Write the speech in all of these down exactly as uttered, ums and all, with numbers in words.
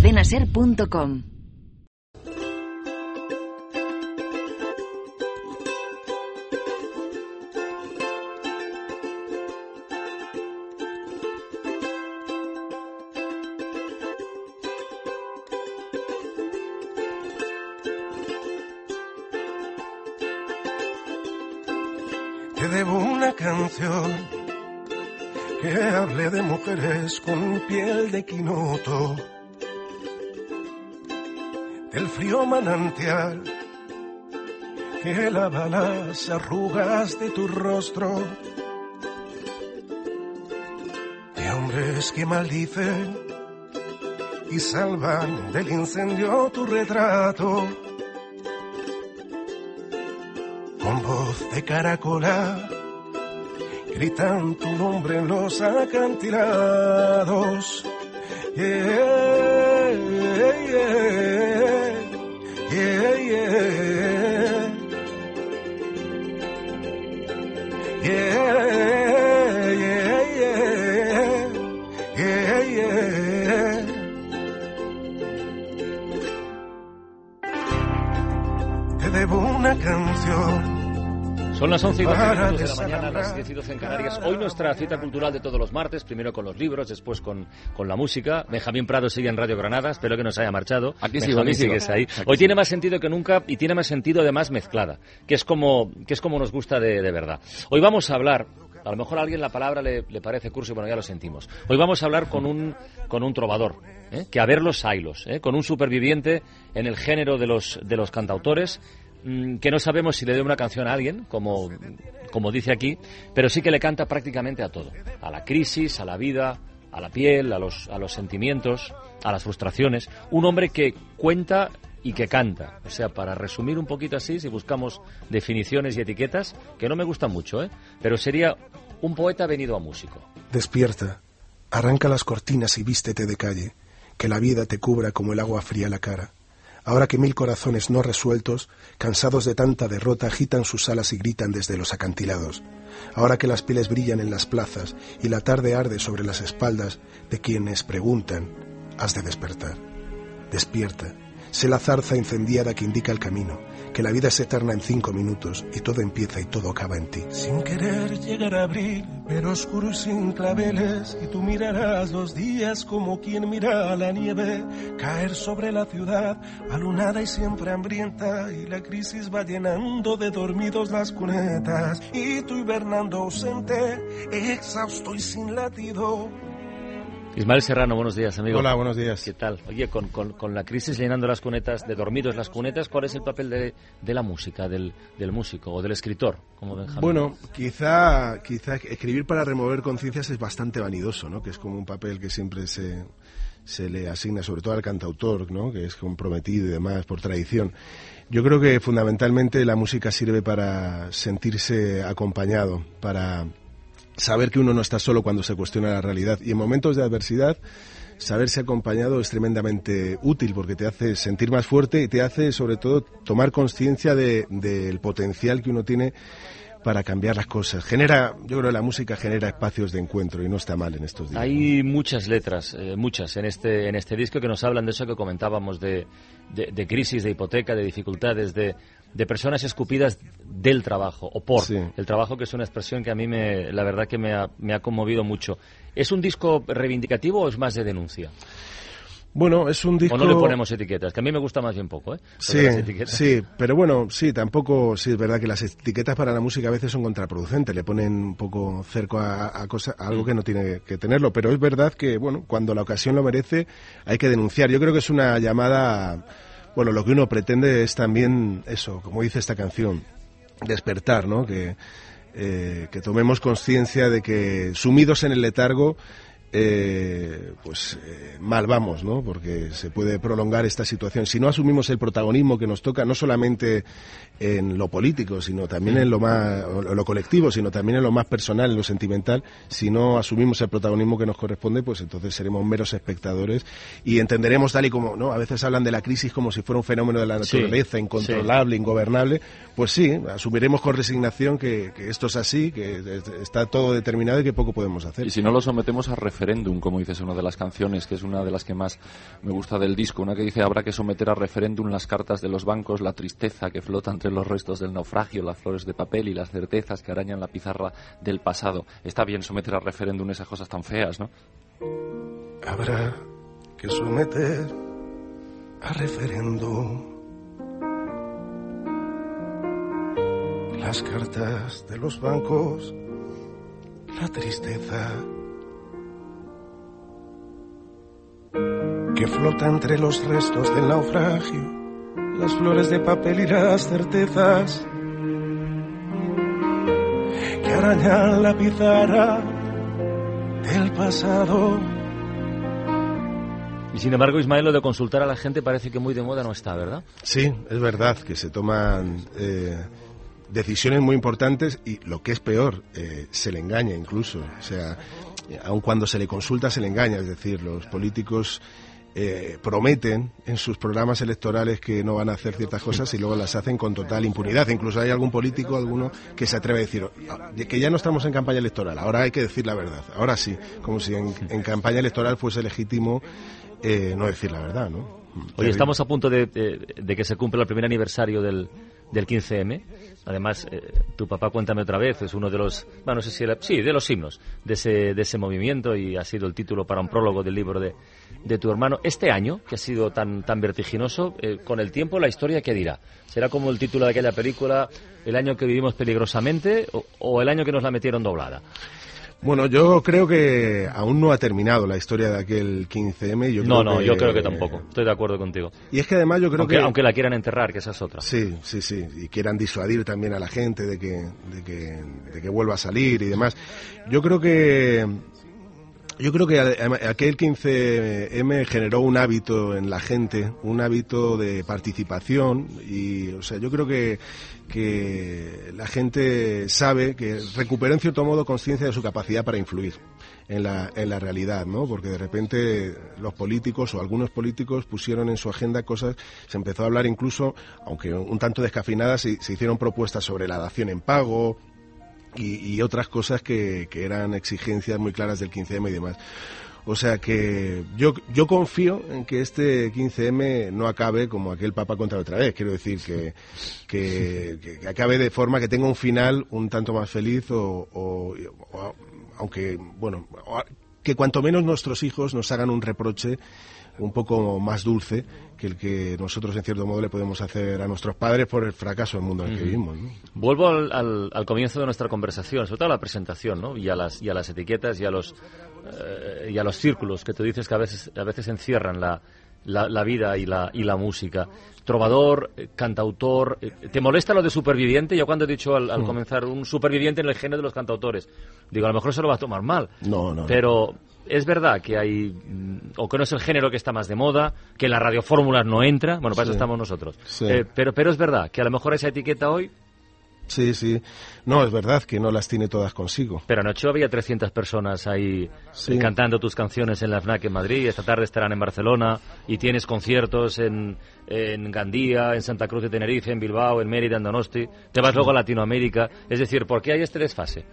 cadena ser punto com. Te debo una canción que hable de mujeres con piel de quinoto, del frío manantial que lava las arrugas de tu rostro, de hombres que maldicen y salvan del incendio tu retrato. Con voz de caracola gritan tu nombre en los acantilados. Yeah, yeah, yeah, yeah. Yeah, yeah, yeah, yeah, yeah. Te debo una canción. Son las once y doce minutos de la mañana, las diez y doce en Canarias. Hoy nuestra cita cultural de todos los martes, primero con los libros, después con, con la música. Benjamín Prado sigue en Radio Granada, espero que no se haya marchado. Aquí sigo, Benjamín, aquí sigo. sigues ahí. Aquí Hoy sigo. tiene más sentido que nunca y tiene más sentido además mezclada, que es como, que es como nos gusta de, de verdad. Hoy vamos a hablar, a lo mejor a alguien la palabra le, le parece cursi, bueno, ya lo sentimos. Hoy vamos a hablar con un, con un trovador, ¿eh? que a ver los ailos, ¿eh? con un superviviente en el género de los, de los cantautores, que no sabemos si le dé una canción a alguien, como, como dice aquí, pero sí que le canta prácticamente a todo. A la crisis, a la vida, a la piel, a los, a los sentimientos, a las frustraciones. Un hombre que cuenta y que canta. O sea, para resumir un poquito así, si buscamos definiciones y etiquetas, que no me gustan mucho, ¿eh? pero sería un poeta venido a músico. Despierta, arranca las cortinas y vístete de calle, que la vida te cubra como el agua fría la cara. Ahora que mil corazones no resueltos, cansados de tanta derrota, agitan sus alas y gritan desde los acantilados. Ahora que las pieles brillan en las plazas y la tarde arde sobre las espaldas de quienes preguntan, has de despertar. Despierta, sé la zarza incendiada que indica el camino, que la vida es eterna en cinco minutos y todo empieza y todo acaba en ti. Sin querer llegar a abril, pero oscuro y sin claveles, y tú mirarás los días como quien mira la nieve caer sobre la ciudad, alunada y siempre hambrienta, y la crisis va llenando de dormidos las cunetas, y tú hibernando ausente, exhausto y sin latido. Ismael Serrano, buenos días, amigo. Hola, buenos días. ¿Qué tal? Oye, con, con, con la crisis llenando las cunetas, de dormidos las cunetas, ¿cuál es el papel de, de la música, del, del músico o del escritor, como Benjamín? Bueno, quizá, quizá escribir para remover conciencias es bastante vanidoso, ¿no? Que es como un papel que siempre se, se le asigna, sobre todo al cantautor, ¿no? Que es comprometido y demás, por tradición. Yo creo que fundamentalmente la música sirve para sentirse acompañado, para saber que uno no está solo cuando se cuestiona la realidad, y en momentos de adversidad saberse acompañado es tremendamente útil porque te hace sentir más fuerte y te hace sobre todo tomar conciencia de, del potencial que uno tiene para cambiar las cosas. Genera, yo creo que la música genera espacios de encuentro y no está mal en estos días. Hay muchas letras, eh, muchas en este en este disco que nos hablan de eso que comentábamos, de, de, de crisis, de hipoteca, de dificultades, de, de personas escupidas del trabajo o por Sí. el trabajo, que es una expresión que a mí me, la verdad que me ha, me ha conmovido mucho. ¿Es un disco reivindicativo o es más de denuncia? Bueno, es un disco... ¿O no le ponemos etiquetas? Que a mí me gusta más bien poco, ¿eh? Lo de Sí, las etiquetas. sí, pero bueno, sí, tampoco, sí, es verdad que las etiquetas para la música a veces son contraproducentes, le ponen un poco cerco a, a, cosa, a algo que no tiene que tenerlo, pero es verdad que, bueno, cuando la ocasión lo merece hay que denunciar. Yo creo que es una llamada, bueno, lo que uno pretende es también eso, como dice esta canción, despertar, ¿no? Que, eh, que tomemos conciencia de que sumidos en el letargo, Eh, pues eh, mal vamos, ¿no? Porque se puede prolongar esta situación. Si no asumimos el protagonismo que nos toca, no solamente en lo político, sino también en lo más, en lo colectivo, sino también en lo más personal, en lo sentimental, si no asumimos el protagonismo que nos corresponde, pues entonces seremos meros espectadores y entenderemos tal y como, ¿no? A veces hablan de la crisis como si fuera un fenómeno de la naturaleza, sí, incontrolable, sí. ingobernable. Pues sí, asumiremos con resignación que, que esto es así, que está todo determinado y que poco podemos hacer. Y si no lo sometemos a reflexión, referéndum, como dices, una de las canciones, que es una de las que más me gusta del disco, una que dice: habrá que someter a referéndum las cartas de los bancos, la tristeza que flota entre los restos del naufragio, las flores de papel y las certezas que arañan la pizarra del pasado. Está bien someter a referéndum esas cosas tan feas, ¿no? Habrá que someter a referéndum las cartas de los bancos, la tristeza que flota entre los restos del naufragio, las flores de papel y las certezas que arañan la pizarra del pasado. Y sin embargo, Ismael, lo de consultar a la gente parece que muy de moda no está, ¿verdad? Sí, es verdad que se toman eh, decisiones muy importantes y, lo que es peor, eh, se le engaña incluso. O sea, aun cuando se le consulta, se le engaña. Es decir, los políticos eh, prometen en sus programas electorales que no van a hacer ciertas cosas y luego las hacen con total impunidad. Incluso hay algún político, alguno, que se atreve a decir que ya no estamos en campaña electoral, ahora hay que decir la verdad. Ahora sí, como si en, en campaña electoral fuese legítimo Eh, no decir la verdad, ¿no? Hoy estamos a punto de, de, de que se cumpla el primer aniversario del, del quince eme. Además, eh, tu papá, cuéntame otra vez, es uno de los, bueno, no sé si era, sí, de los himnos de ese, de ese movimiento, y ha sido el título para un prólogo del libro de, de tu hermano. Este año, que ha sido tan, tan vertiginoso, eh, con el tiempo, la historia, ¿qué dirá? ¿Será como el título de aquella película, el año que vivimos peligrosamente, o, o el año que nos la metieron doblada? Bueno, yo creo que aún no ha terminado la historia de aquel quince eme. Yo no, creo no, que, yo creo que tampoco. Estoy de acuerdo contigo. Y es que además yo creo aunque, que... Aunque la quieran enterrar, que esa es otra. Sí, sí, sí. Y quieran disuadir también a la gente de que, de que, de que vuelva a salir y demás. Yo creo que... Yo creo que aquel quince eme generó un hábito en la gente, un hábito de participación, y, o sea, yo creo que, que la gente sabe que recuperó en cierto modo conciencia de su capacidad para influir en la, en la realidad, ¿no? Porque de repente los políticos o algunos políticos pusieron en su agenda cosas, se empezó a hablar incluso, aunque un tanto descafeinadas, se, se hicieron propuestas sobre la dación en pago, Y, y otras cosas que, que eran exigencias muy claras del quince eme y demás. O sea que yo yo confío en que este quince eme no acabe como aquel Papa contra otra vez. Quiero decir que, que, que acabe de forma que tenga un final un tanto más feliz o, o, o aunque, bueno, que cuanto menos nuestros hijos nos hagan un reproche un poco más dulce que el que nosotros en cierto modo le podemos hacer a nuestros padres por el fracaso del mundo en el que vivimos, ¿no? Vuelvo al, al, al comienzo de nuestra conversación, sobre todo a la presentación, ¿no? Y a las, y a las etiquetas y a los eh, y a los círculos que tú dices que a veces a veces encierran la, la, la vida y la y la música. Trovador, eh, cantautor. Eh, ¿Te molesta lo de superviviente? Yo cuando he dicho al, al mm. comenzar un superviviente en el género de los cantautores, digo, a lo mejor se lo va a tomar mal. No, no. Pero es verdad que hay, o que no es el género que está más de moda, que la radiofórmula no entra, bueno, para sí, eso estamos nosotros. Sí. Eh, pero, pero es verdad que a lo mejor esa etiqueta hoy... Sí, sí. No, es verdad que no las tiene todas consigo. Pero anoche había trescientas personas ahí sí. cantando tus canciones en la FNAC en Madrid, esta tarde estarán en Barcelona, y tienes conciertos en, en Gandía, en Santa Cruz de Tenerife, en Bilbao, en Mérida, en Donosti, te vas sí. luego a Latinoamérica. Es decir, ¿por qué hay este desfase?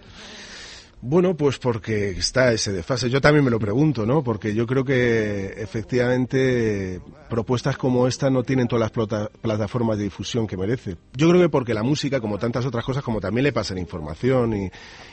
Bueno, pues porque está ese desfase. Yo también me lo pregunto, ¿no? Porque yo creo que efectivamente propuestas como esta no tienen todas las plata- plataformas de difusión que merece. Yo creo que porque la música, como tantas otras cosas, como también le pasa la información y,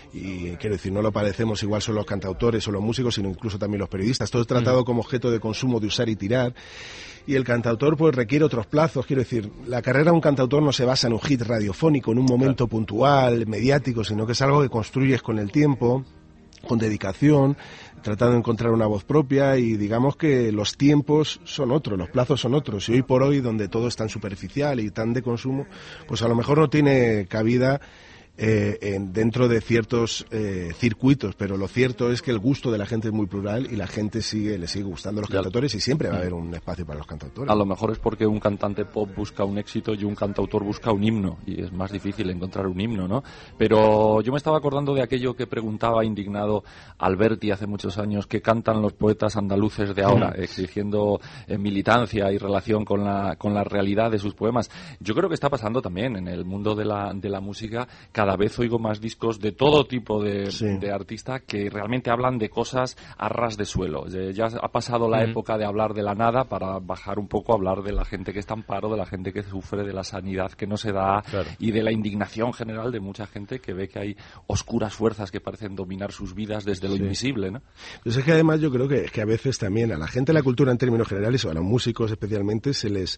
y quiero decir, no lo padecemos igual solo los cantautores o los músicos, sino incluso también los periodistas. Todo es tratado mm. como objeto de consumo, de usar y tirar. Y el cantautor pues requiere otros plazos. Quiero decir, la carrera de un cantautor no se basa en un hit radiofónico, en un momento claro. puntual, mediático, sino que es algo que construyes con el tiempo, con dedicación, tratando de encontrar una voz propia, y digamos que los tiempos son otros, los plazos son otros. Y hoy por hoy, donde todo es tan superficial y tan de consumo, pues a lo mejor no tiene cabida Eh, en, dentro de ciertos eh, circuitos, pero lo cierto es que el gusto de la gente es muy plural y la gente sigue le sigue gustando a los cantautores y siempre va a haber un espacio para los cantautores. A lo mejor es porque un cantante pop busca un éxito y un cantautor busca un himno, y es más difícil encontrar un himno, ¿no? Pero yo me estaba acordando de aquello que preguntaba indignado Alberti hace muchos años, que cantan los poetas andaluces de ahora, mm. exigiendo eh, militancia y relación con la con la realidad de sus poemas. Yo creo que está pasando también en el mundo de la de la música. Cada cada vez oigo más discos de todo tipo de, sí. de artistas que realmente hablan de cosas a ras de suelo. Ya ha pasado la uh-huh. época de hablar de la nada para bajar un poco a hablar de la gente que está en paro, de la gente que sufre, de la sanidad que no se da claro. y de la indignación general de mucha gente que ve que hay oscuras fuerzas que parecen dominar sus vidas desde lo sí. invisible, ¿no? Pues es que además yo creo que, que a veces también a la gente de la cultura en términos generales o a los músicos especialmente se les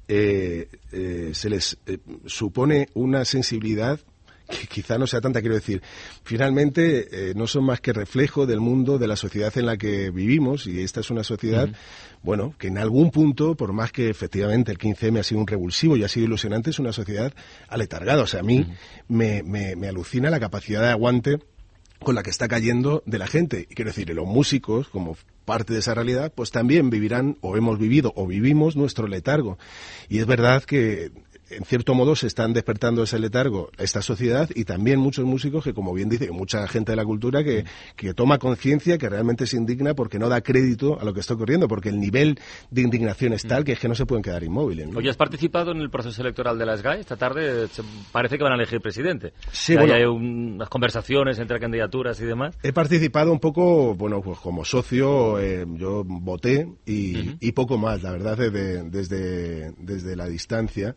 eh, eh, se les eh, supone una sensibilidad que quizá no sea tanta, quiero decir, finalmente eh, no son más que reflejo del mundo, de la sociedad en la que vivimos, y esta es una sociedad, uh-huh. bueno, que en algún punto, por más que efectivamente el quince eme ha sido un revulsivo y ha sido ilusionante, es una sociedad aletargada. O sea, a mí uh-huh. me, me, me alucina la capacidad de aguante con la que está cayendo de la gente. Y quiero decir, los músicos, como parte de esa realidad, pues también vivirán, o hemos vivido, o vivimos nuestro letargo. Y es verdad que en cierto modo se están despertando ese letargo esta sociedad, y también muchos músicos que, como bien dice, mucha gente de la cultura que, que toma conciencia, que realmente se indigna porque no da crédito a lo que está ocurriendo, porque el nivel de indignación es tal que es que no se pueden quedar inmóviles, ¿no? Oye, ¿has participado en el proceso electoral de la S G A E? Esta tarde parece que van a elegir presidente. Sí, bueno, hay unas conversaciones entre candidaturas y demás. He participado un poco, bueno, pues como socio, eh, yo voté y, uh-huh. y poco más, la verdad, desde, desde, desde la distancia.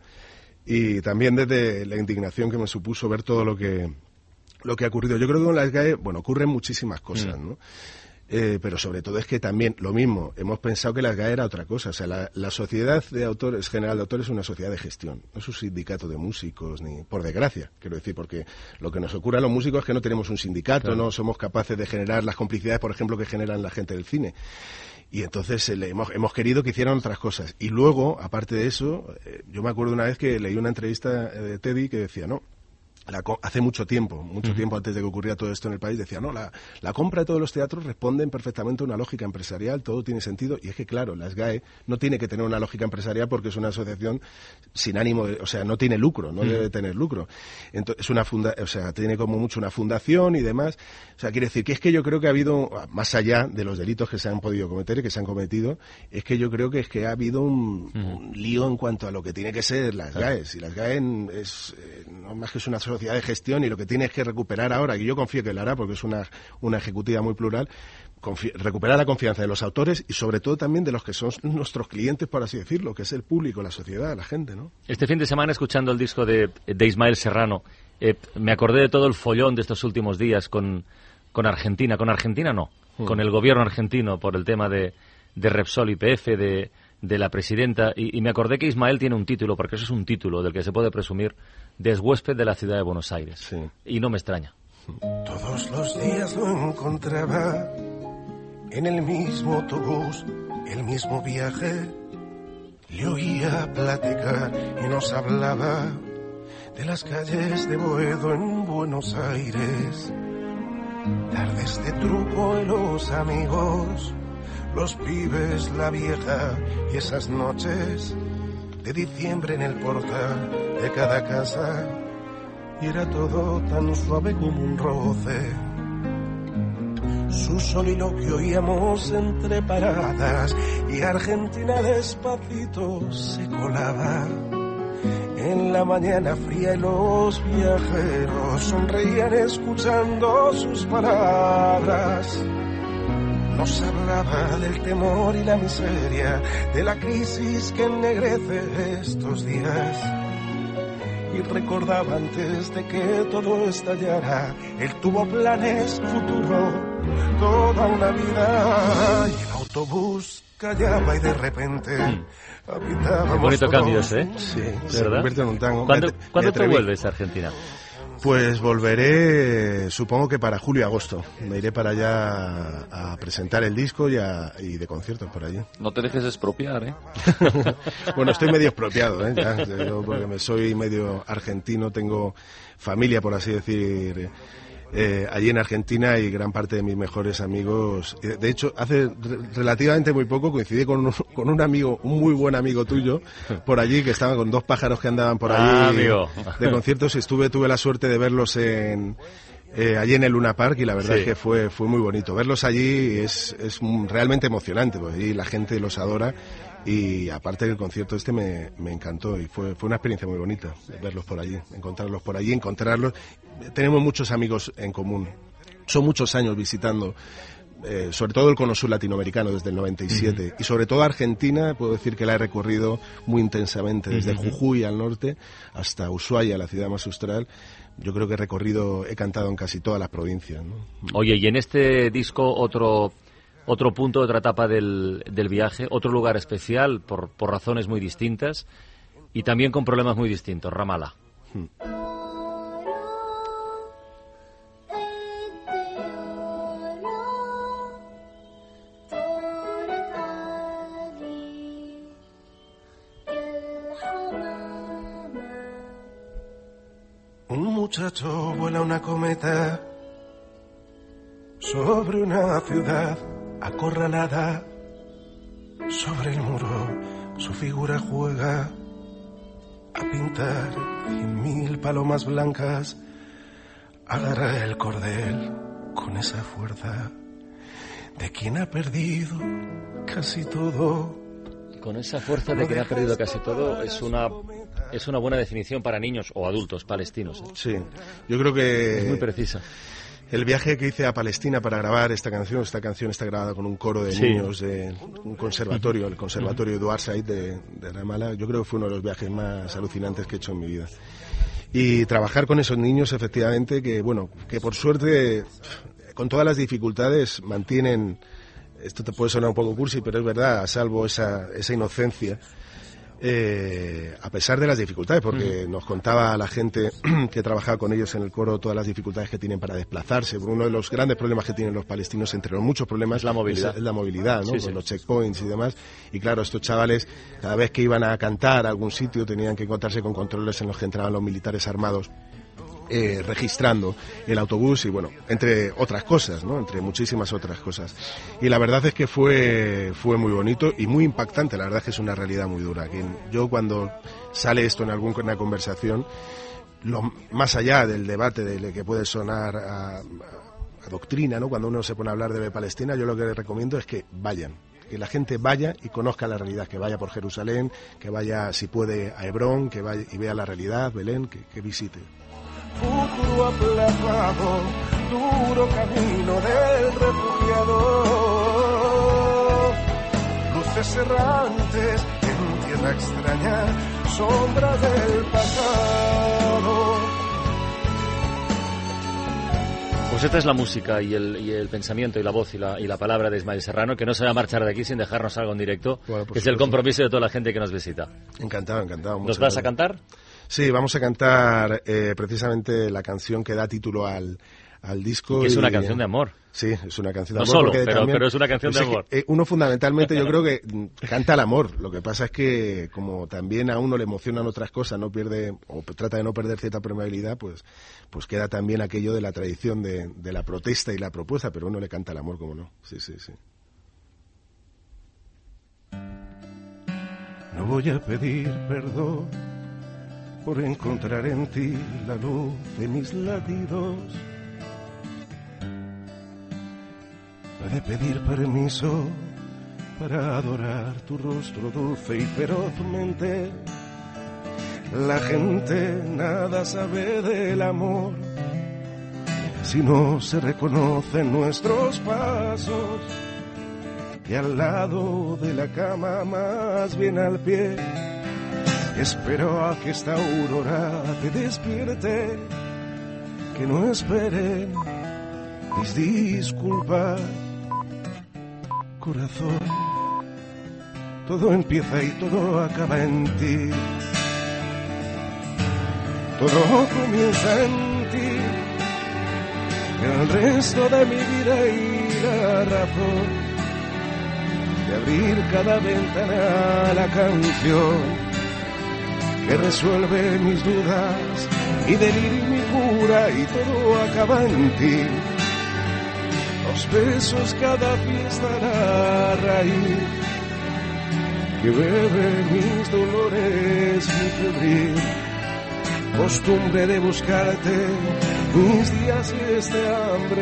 Y también desde la indignación que me supuso ver todo lo que lo que ha ocurrido. Yo creo que con la S G A E, bueno, ocurren muchísimas cosas, ¿no? Eh, pero sobre todo es que también, lo mismo, hemos pensado que la S G A E era otra cosa. O sea, la, la Sociedad de Autores, General de Autores, es una sociedad de gestión. No es un sindicato de músicos, ni por desgracia, quiero decir, porque lo que nos ocurre a los músicos es que no tenemos un sindicato, claro. no somos capaces de generar las complicidades, por ejemplo, que generan la gente del cine. Y entonces eh, le hemos, hemos querido que hicieran otras cosas. Y luego, aparte de eso, eh, yo me acuerdo una vez que leí una entrevista de Teddy que decía, no, la, hace mucho tiempo, mucho uh-huh. tiempo antes de que ocurriera todo esto en el país, decía, no, la, la compra de todos los teatros responden perfectamente a una lógica empresarial, todo tiene sentido. Y es que, claro, la S G A E no tiene que tener una lógica empresarial porque es una asociación sin ánimo de, o sea, no tiene lucro, no uh-huh. debe tener lucro. Entonces, es una funda, o sea, tiene como mucho una fundación y demás. O sea, quiere decir que es que yo creo que ha habido, más allá de los delitos que se han podido cometer y que se han cometido, es que yo creo que es que ha habido un, uh-huh. un lío en cuanto a lo que tiene que ser la S G A E. Si la S G A E es, eh, no más que es una sociedad de gestión, y lo que tiene es que recuperar ahora, que yo confío que lo hará porque es una, una ejecutiva muy plural, confi- recuperar la confianza de los autores y sobre todo también de los que son nuestros clientes, por así decirlo, que es el público, la sociedad, la gente, ¿no? Este fin de semana, escuchando el disco de, de Ismael Serrano, eh, me acordé de todo el follón de estos últimos días con, con Argentina. Con Argentina no, mm. con el gobierno argentino por el tema de, de Repsol y P F, de, de la presidenta, y, y me acordé que Ismael tiene un título, porque eso es un título del que se puede presumir, de huésped de la ciudad de Buenos Aires. Sí. Y no me extraña. Todos los días lo encontraba en el mismo autobús, el mismo viaje. Le oía platicar y nos hablaba de las calles de Boedo en Buenos Aires. Tardes de truco y los amigos, los pibes, la vieja y esas noches de diciembre en el portal de cada casa, y era todo tan suave como un roce. Su soliloquio oíamos entre paradas, y Argentina despacito se colaba. En la mañana fría y los viajeros sonreían escuchando sus palabras. Nos hablaba del temor y la miseria, de la crisis que ennegrece estos días. Y recordaba antes de que todo estallara, él tuvo planes futuro, toda una vida. Y el autobús callaba y de repente habitábamos. Qué bonito cambio ese, ¿eh? Sí, ¿verdad? Se convierte en un tango. ¿Cuándo, me, ¿cuándo me te vuelves a Argentina? Pues volveré, supongo que para julio y agosto. Me iré para allá a presentar el disco y, a, y de conciertos por allí. No te dejes expropiar, ¿eh? Bueno, estoy medio expropiado, ¿eh? Ya, yo porque me soy medio argentino, tengo familia, por así decir, eh, allí en Argentina, y gran parte de mis mejores amigos. De hecho, hace re- relativamente muy poco coincidí con un, con un amigo, un muy buen amigo tuyo, por allí, que estaban con dos pájaros que andaban por allí ah, amigo. de conciertos. Estuve, tuve la suerte de verlos en eh, allí en el Luna Park, y la verdad sí. es que fue fue muy bonito. Verlos allí es, es realmente emocionante, porque allí la gente los adora. Y aparte del concierto este me, me encantó y fue, fue una experiencia muy bonita verlos por allí, encontrarlos por allí, encontrarlos. Tenemos muchos amigos en común, son muchos años visitando, eh, sobre todo el Cono Sur latinoamericano desde el noventa y siete, uh-huh. y sobre todo Argentina, puedo decir que la he recorrido muy intensamente, desde uh-huh. Jujuy al norte hasta Ushuaia, la ciudad más austral. Yo creo que he recorrido, he cantado en casi todas las provincias, ¿no? Oye, y en este disco otro... Otro punto, otra etapa del, del viaje, otro lugar especial por, por razones muy distintas y también con problemas muy distintos, Ramallah. Hmm. Un muchacho vuela una cometa sobre una ciudad acorralada. Sobre el muro su figura juega a pintar cien mil palomas blancas. Agarra el cordel con esa fuerza de quien ha perdido casi todo. Con esa fuerza de quien ha perdido casi todo es una es una buena definición para niños o adultos palestinos, ¿eh? Sí, yo creo que es muy precisa. El viaje que hice a Palestina para grabar esta canción, esta canción está grabada con un coro de sí. niños de un conservatorio, el conservatorio uh-huh. Eduard Said de, de Ramallah. Yo creo que fue uno de los viajes más alucinantes que he hecho en mi vida. Y trabajar con esos niños, efectivamente, que bueno, que por suerte, con todas las dificultades, mantienen, esto te puede sonar un poco cursi, pero es verdad, a salvo esa, esa inocencia. Eh, a pesar de las dificultades, porque mm. nos contaba la gente que trabajaba con ellos en el coro todas las dificultades que tienen para desplazarse. Uno de los grandes problemas que tienen los palestinos, entre los muchos problemas, es la movilidad, es, es la movilidad, ¿no? Sí, con sí. los checkpoints y demás. Y claro, estos chavales, cada vez que iban a cantar a algún sitio, tenían que encontrarse con controles en los que entraban los militares armados. Eh, registrando el autobús y bueno, entre otras cosas, ¿no? Entre muchísimas otras cosas. Y la verdad es que fue fue muy bonito y muy impactante. La verdad es que es una realidad muy dura. Que yo cuando sale esto en alguna conversación, lo, más allá del debate de que puede sonar a, a doctrina, ¿no? Cuando uno se pone a hablar de Palestina, yo lo que les recomiendo es que vayan. Que la gente vaya y conozca la realidad, que vaya por Jerusalén, que vaya, si puede, a Hebrón, que vaya y vea la realidad, Belén, que, que visite. Futuro aplazado, duro camino del refugiado. Luces errantes en tierra extraña, sombras del pasado. Pues esta es la música y el, y el pensamiento y la voz y la, y la palabra de Ismael Serrano, que no se va a marchar de aquí sin dejarnos algo en directo, bueno, que es el compromiso de toda la gente que nos visita. Encantado, encantado. ¿Nos vas a cantar? Sí, vamos a cantar eh, precisamente la canción que da título al, al disco. Y que es y, una canción de amor. Sí, es una canción de no amor. No solo, pero, también, pero es una canción pues de amor. Es que, eh, uno fundamentalmente yo creo que canta el amor. Lo que pasa es que como también a uno le emocionan otras cosas, no pierde o trata de no perder cierta permeabilidad, pues pues queda también aquello de la tradición de, de la protesta y la propuesta, pero uno le canta el amor, como no. Sí, sí, sí. No voy a pedir perdón por encontrar en ti la luz de mis latidos. No he de pedir permiso para adorar tu rostro dulce y ferozmente. La gente nada sabe del amor si no se reconocen nuestros pasos. Y al lado de la cama, más bien al pie, espero a que esta aurora te despierte, que no esperen mis disculpas, corazón. Todo empieza y todo acaba en ti. Todo comienza en ti. El resto de mi vida y la razón de abrir cada ventana a la canción que resuelve mis dudas y delirio mi cura, y todo acaba en ti. Los besos, cada fiesta, la raíz que bebe mis dolores, mi febril costumbre de buscarte, mis días y este hambre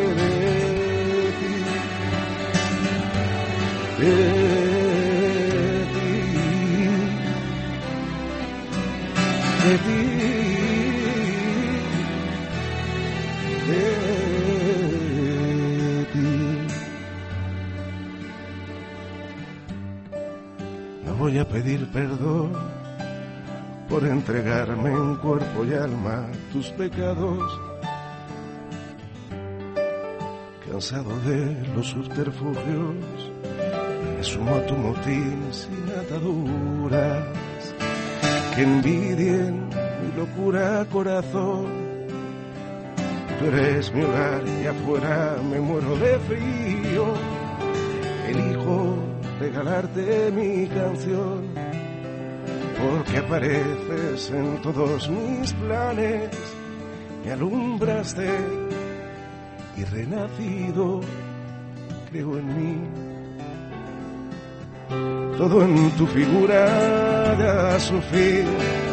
de ti, de ti. de ti, de ti. No voy a pedir perdón por entregarme en cuerpo y alma tus pecados. Cansado de los subterfugios, me sumo a tu motín sin ataduras. Que envidien mi locura, corazón. Tú eres mi hogar y afuera me muero de frío. Elijo regalarte mi canción, porque apareces en todos mis planes. Me alumbraste y renacido creo en mí. Todo en tu figura da su fin.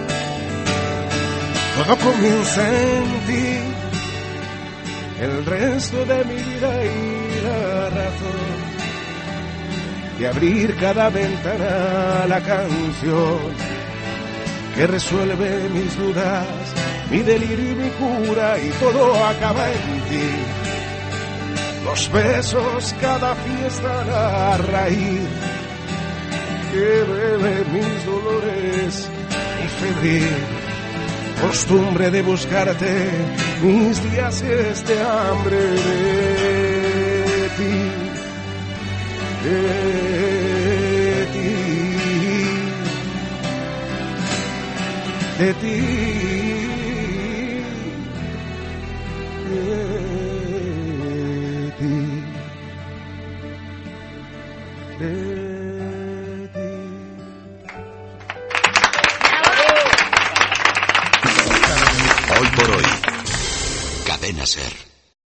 Todo comienza en ti. El resto de mi vida y la razón de abrir cada ventana a la canción que resuelve mis dudas, mi delirio y mi cura, y todo acaba en ti. Los besos, cada fiesta, la raíz que bebe mis dolores, mi febril costumbre de buscarte, mis días y este hambre de ti, de ti, de ti, de ti, de ti. Hoy por hoy, Cadena Ser.